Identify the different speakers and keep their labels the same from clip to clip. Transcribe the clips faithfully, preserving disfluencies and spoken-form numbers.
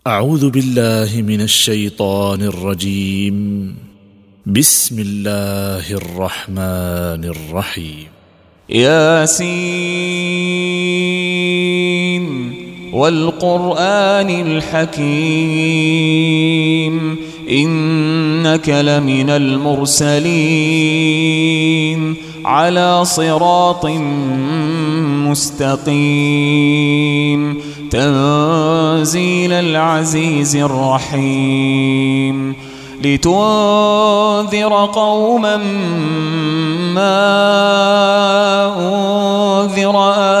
Speaker 1: أعوذ بالله من الشيطان الرجيم. بسم الله الرحمن الرحيم.
Speaker 2: ياسين والقرآن الحكيم إنك لمن المرسلين على صراط مستقيم تنزيل العزيز الرحيم لتنذر قوما ما أنذر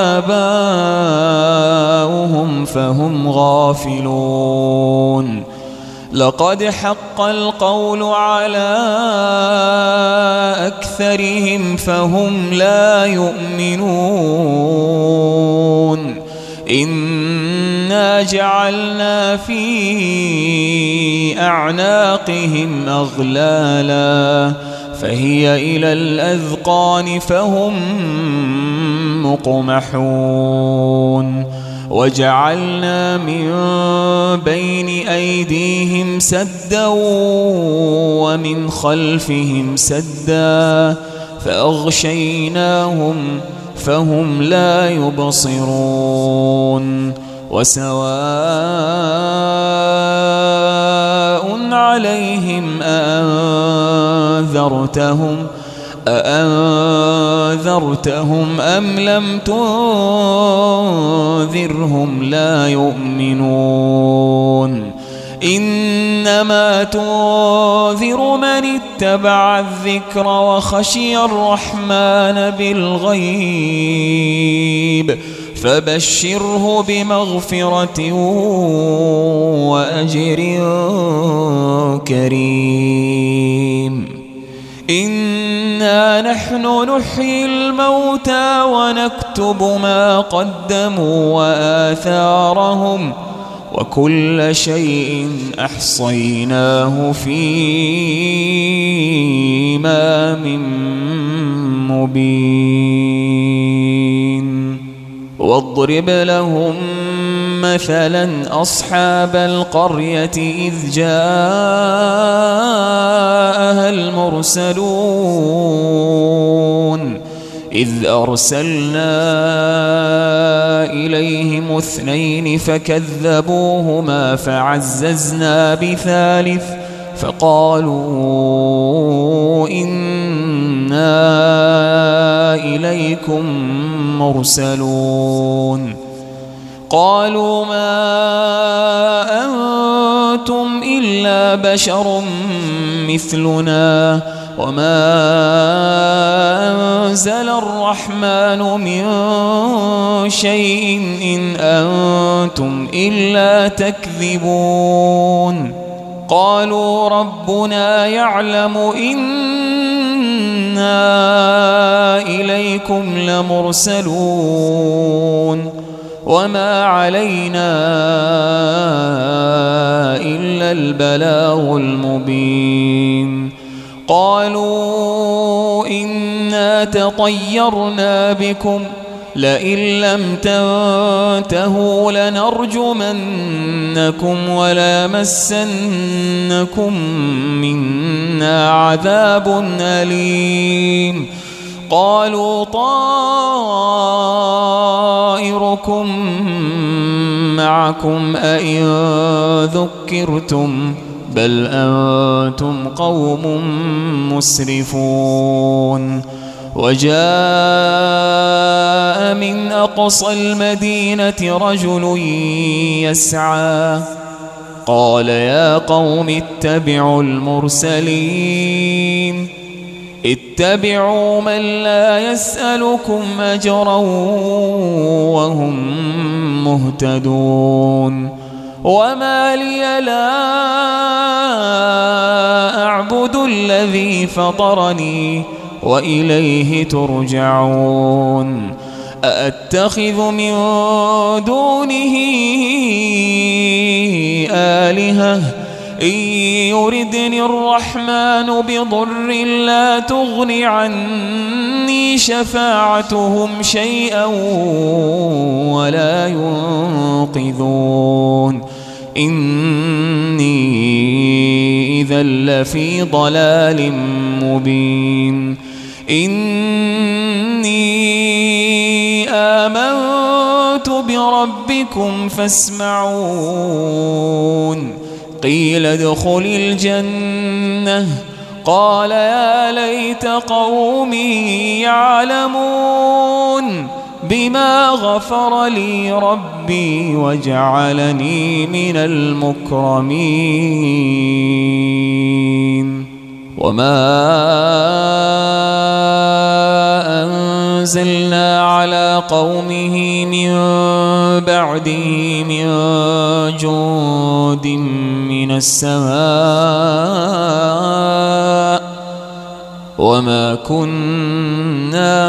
Speaker 2: آباؤهم فهم غافلون لقد حق القول على أكثرهم فهم لا يؤمنون إنا جعلنا في أعناقهم أغلالا فهي إلى الأذقان فهم مقمحون وجعلنا من بين أيديهم سدا ومن خلفهم سدا فأغشيناهم فهم لا يبصرون وسواء عليهم أأنذرتهم أأنذرتهم أم لم تنذرهم لا يؤمنون إنما تنذر من اتبع الذكر وخشي الرحمن بالغيب فبشره بمغفرة وأجر كريم إنا نحن نحيي الموتى ونكتب ما قدموا وآثارهم وكل شيء أحصيناه في إمام مبين واضرب لهم مثلا أصحاب القرية إذ جاءها المرسلون إذ أرسلنا إليهم اثنين فكذبوهما فعززنا بثالث فقالوا إنا إليكم مرسلون قالوا ما أنتم إلا بشر مثلنا وما أنزل الرحمن من شيء إن أنتم إلا تكذبون قالوا ربنا يعلم إنا إليكم لمرسلون وما علينا إلا البلاغ المبين قالوا إنا تطيرنا بكم لئن لم تنتهوا لنرجمنكم وليمسنكم منا عذاب أليم قالوا طائركم معكم أئن ذكرتم بل أنتم قوم مسرفون وجاء من أقصى المدينة رجل يسعى قال يا قوم اتبعوا المرسلين اتبعوا من لا يسألكم أجرا وهم مهتدون وما لي لا أعبد الذي فطرني وإليه ترجعون أأتخذ من دونه آلهة إن يردني الرحمن بضر لا تغن عني شفاعتهم شيئا ولا ينقذون إني إذا لفي ضلال مبين إني آمنت بربكم فاسمعون قيل ادخل الجنة قال يا ليت قومي يعلمون بما غفر لي ربي وجعلني من المكرمين وما أنزلنا على قومه من بعده من جند من السماء وما كنا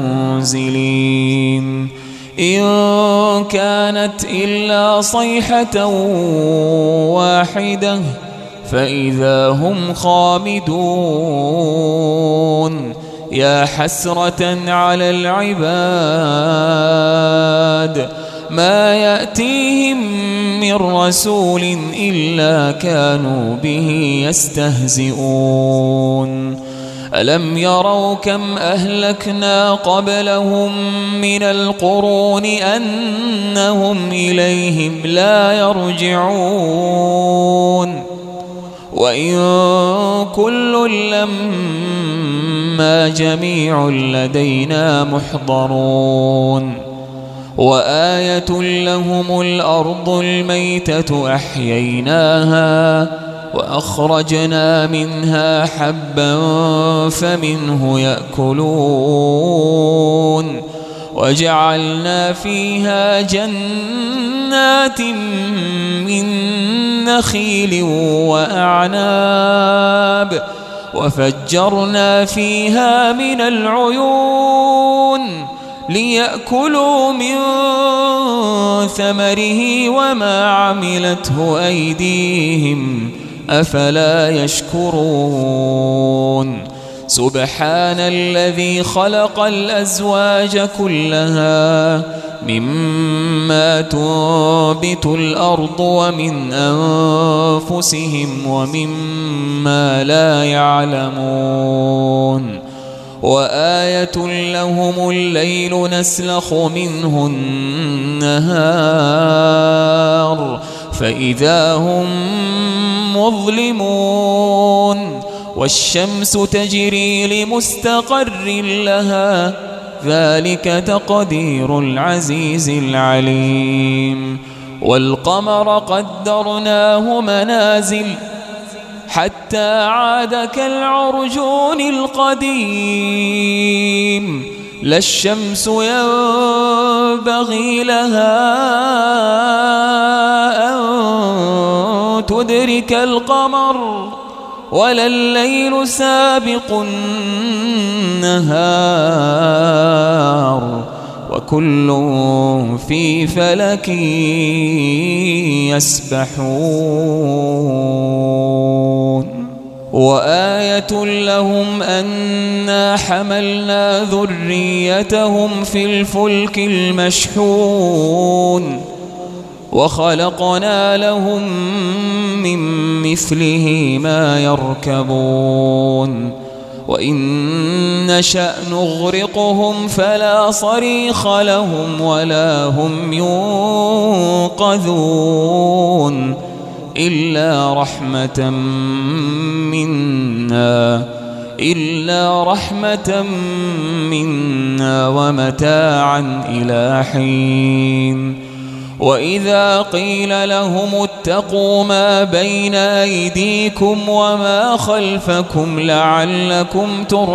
Speaker 2: منزلين إن كانت إلا صيحة واحدة فإذا هم خامدون يا حسرة على العباد ما يأتيهم من رسول إلا كانوا به يستهزئون ألم يروا كم أهلكنا قبلهم من القرون أنهم إليهم لا يرجعون وإن كل لما جميع لدينا محضرون وآية لهم الأرض الميتة أحييناها وأخرجنا منها حبا فمنه يأكلون وجعلنا فيها جنات من نخيل وأعناب وفجرنا فيها من العيون ليأكلوا من ثمره وما عملته أيديهم أفلا يشكرون سبحان الذي خلق الأزواج كلها مما تنبت الأرض ومن أنفسهم ومما لا يعلمون وآية لهم الليل نسلخ منه النهار فإذا هم مظلمون والشمس تجري لمستقر لها ذلك تقدير العزيز العليم والقمر قدرناه منازل حتى عاد كالعرجون القديم لا الشمس ينبغي لها أن تدرك القمر ولا الليل سابق النهار وكل في فلك يسبحون وآية لهم أنا حملنا ذريتهم في الفلك المشحون وخلقنا لهم من مثله ما يركبون وإن نشأ نغرقهم فلا صريخ لهم ولا هم ينقذون إلا رحمة منا إلا رحمة منا ومتاعا إلى حين وإذا قيل لهم اتقوا ما بين أيديكم وما خلفكم لعلكم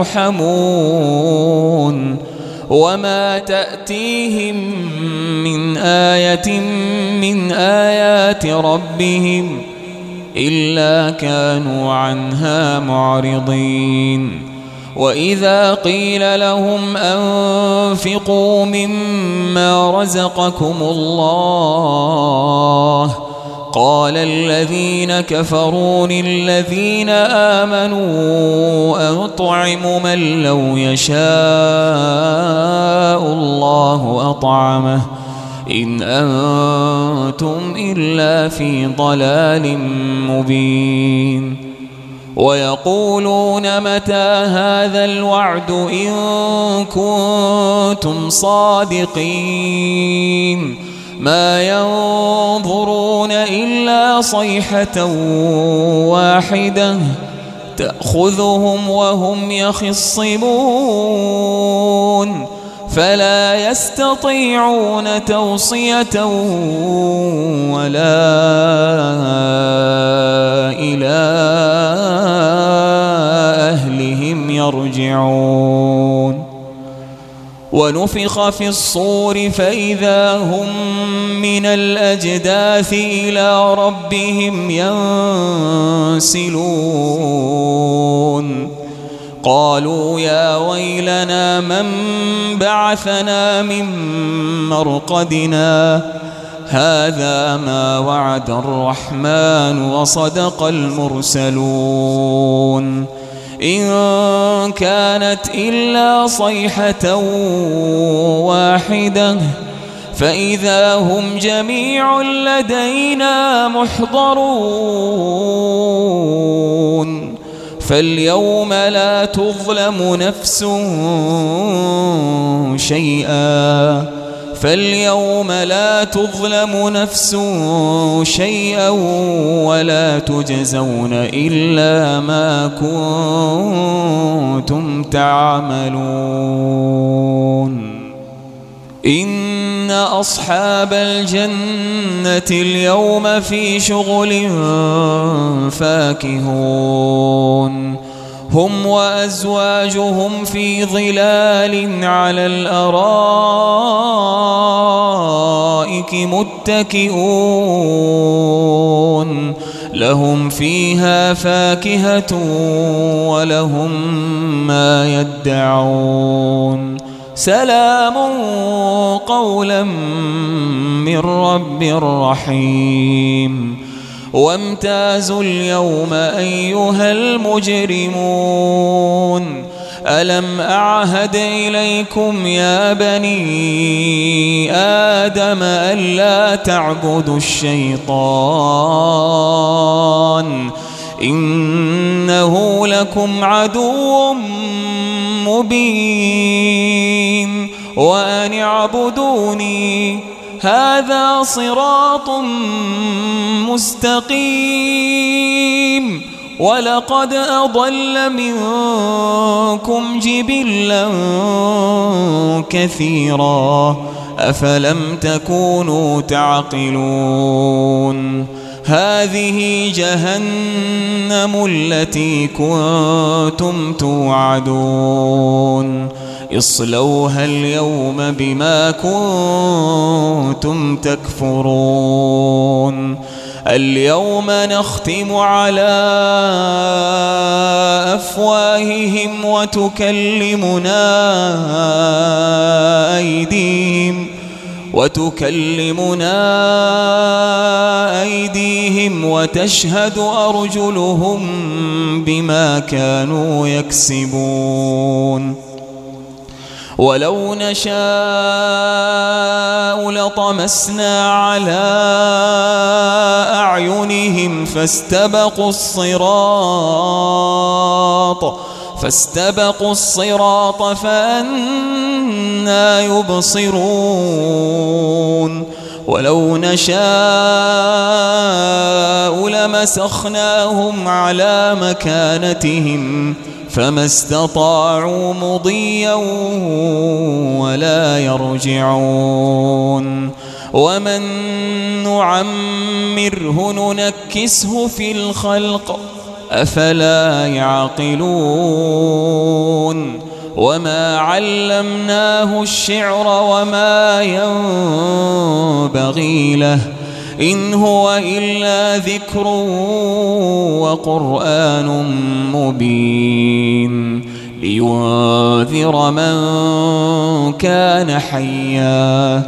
Speaker 2: ترحمون وما تأتيهم من آية من آيات ربهم إلا كانوا عنها معرضين وإذا قيل لهم أنفقوا مما رزقكم الله قال الذين كفروا للذين آمنوا أطعم من لو يشاء الله أطعمه إن أنتم إلا في ضلال مبين ويقولون متى هذا الوعد إن كنتم صادقين ما ينظرون إلا صيحة واحدة تأخذهم وهم يخصمون فلا يستطيعون توصية ولا إلى أهلهم يرجعون ونفخ في الصور فإذا هم من الأجداث إلى ربهم ينسلون قالوا يا ويلنا من بعثنا من مرقدنا هذا ما وعد الرحمن وصدق المرسلون إن كانت إلا صيحة واحدة فإذا هم جميع لدينا محضرون فاليوم لا تظلم نفس شيئا فاليوم لا تظلم نفس شيئا ولا تجزون إلا ما كنتم تعملون إن أصحاب الجنة اليوم في شغل فاكهون هم وأزواجهم في ظلال على الأرائك متكئون لهم فيها فاكهة ولهم ما يدعون سلام قولا من رب رحيم وامتازوا اليوم أيها المجرمون ألم أعهد إليكم يا بني آدم ألا تعبدوا الشيطان إنه لكم عدو مبين وأن اعبدوني هذا صراط مستقيم ولقد أضل منكم جبلا كثيرا أفلم تكونوا تعقلون هذه جهنم التي كنتم توعدون اصلوها اليوم بما كنتم تكفرون اليوم نختم على أفواههم وتكلمنا أيديهم وتكلمنا أيديهم وتشهد أرجلهم بما كانوا يكسبون ولو نشاء لطمسنا على أعينهم فاستبقوا الصراط فاستبقوا الصراط فأنى يبصرون ولو نشاء لمسخناهم على مكانتهم فما استطاعوا مضيا ولا يرجعون ومن نعمره ننكسه في الخلق أفلا يعقلون وما علمناه الشعر وما ينبغي له إن هو إلا ذكر وقرآن مبين لينذر من كان حيا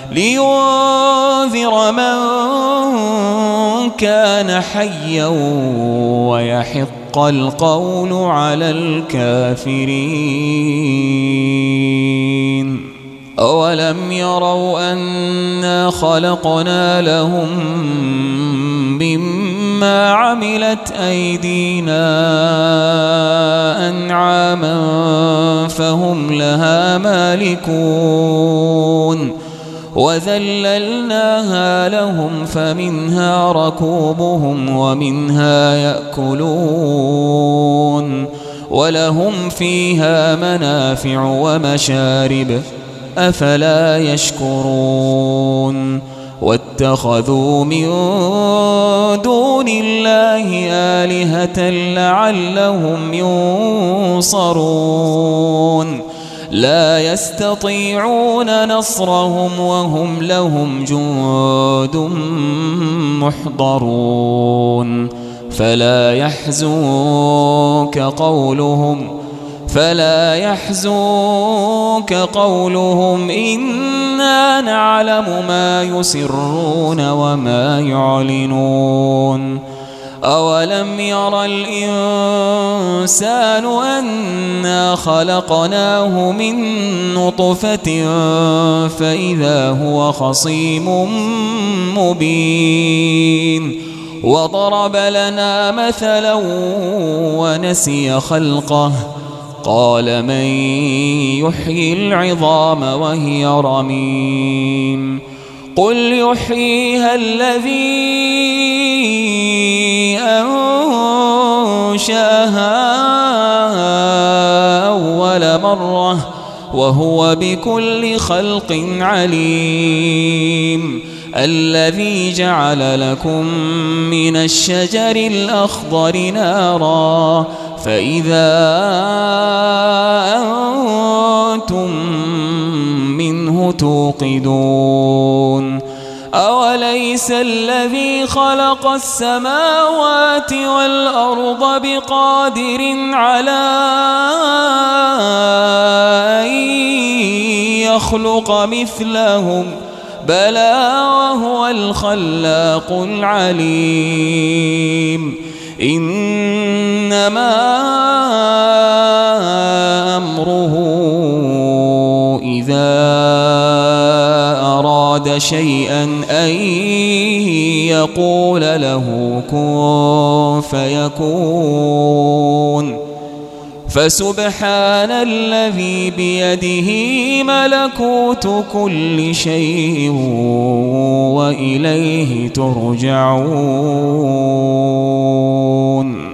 Speaker 2: لينذر من كان حيا ويحق القول على الكافرين. أولم يروا أنا خلقنا لهم مما عملت أيدينا أنعاما فهم لها مالكون وذللناها لهم فمنها ركوبهم ومنها يأكلون ولهم فيها منافع ومشارب أفلا يشكرون واتخذوا من دون الله آلهة لعلهم ينصرون لا يستطيعون نصرهم وهم لهم جند محضرون فلا يحزنك قولهم فلا يحزنك قولهم إنا نعلم ما يسرون وما يعلنون أولم ير الإنسان أنا خلقناه من نطفة فإذا هو خصيم مبين وضرب لنا مثلا ونسي خلقه قال من يحيي العظام وهي رميم قل يحييها الذي أنشأها أول مرة وهو بكل خلق عليم الذي جعل لكم من الشجر الأخضر نارا فإذا أنتم منه توقدون أوليس الذي خلق السماوات والأرض بقادر على أن يخلق مثلهم بلى وهو الخلاق العليم إنما أمره إذا أراد شيئا أن يقول له كن فيكون فسبحان الذي بيده ملكوت كل شيء وإليه ترجعون.